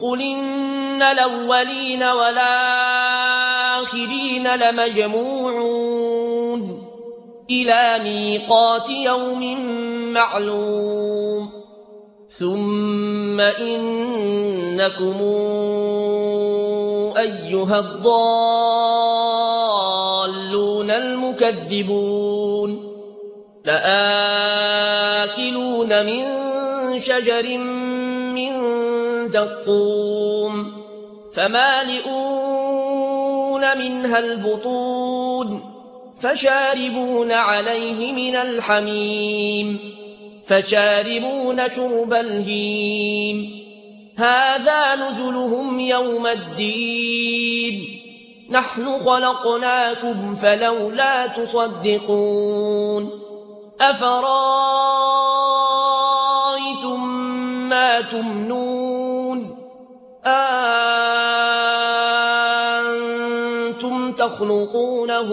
قل إن الأولين والآخرين لمجموعون إلى ميقات يوم معلوم ثم إنكم أيها الضالون المكذبون لآكلون من شجر من زقوم فمالئون منها البطون فشاربون عليه من الحميم فشاربون شرب الهيم هذا نزلهم يوم الدين نحن خلقناكم فلولا تصدقون أفرأيتم ما تمنون أأنتم تخلقونه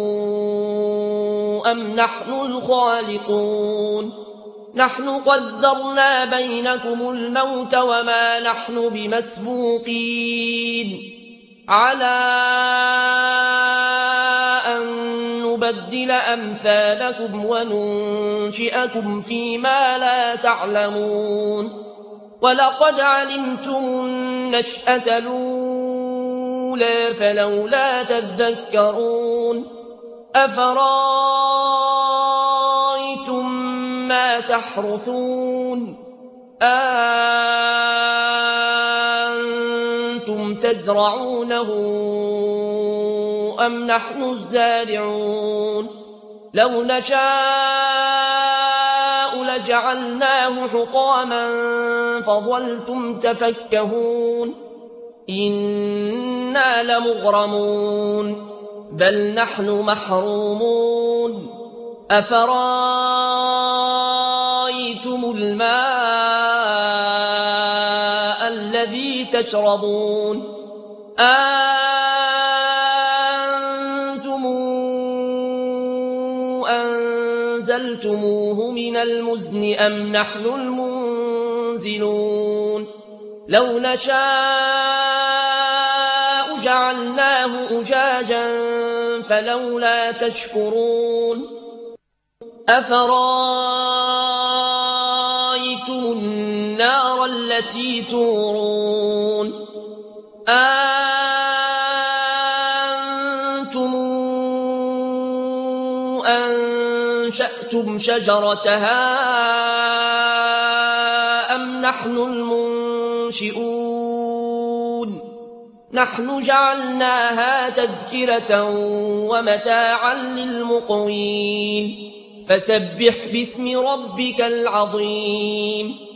أم نحن الخالقون نحن قدرنا بينكم الموت وما نحن بمسبوقين على أن نبدل أمثالكم وننشئكم فيما لا تعلمون ولقد علمتم النشأة الأولى فلولا تذكرون أفرأيتم ما تحرثون أأنتم تزرعونه أم نحن الزارعون لو نشاء لجعلناه حطاما فظلتم تفكهون إنا لمغرمون بل نحن محرومون أفرأيتم الماء الذي تشربون أنتم أنزلتموه من المزن أم نحن المنزلون لو نشاء جعلناه أجاجا فلولا تشكرون أفرأيتم النار التي تورون أنتم أنشأتم شجرتها أم نحن المنشئون نحن جعلناها تذكرة ومتاعا للمقوين فسبح باسم ربك العظيم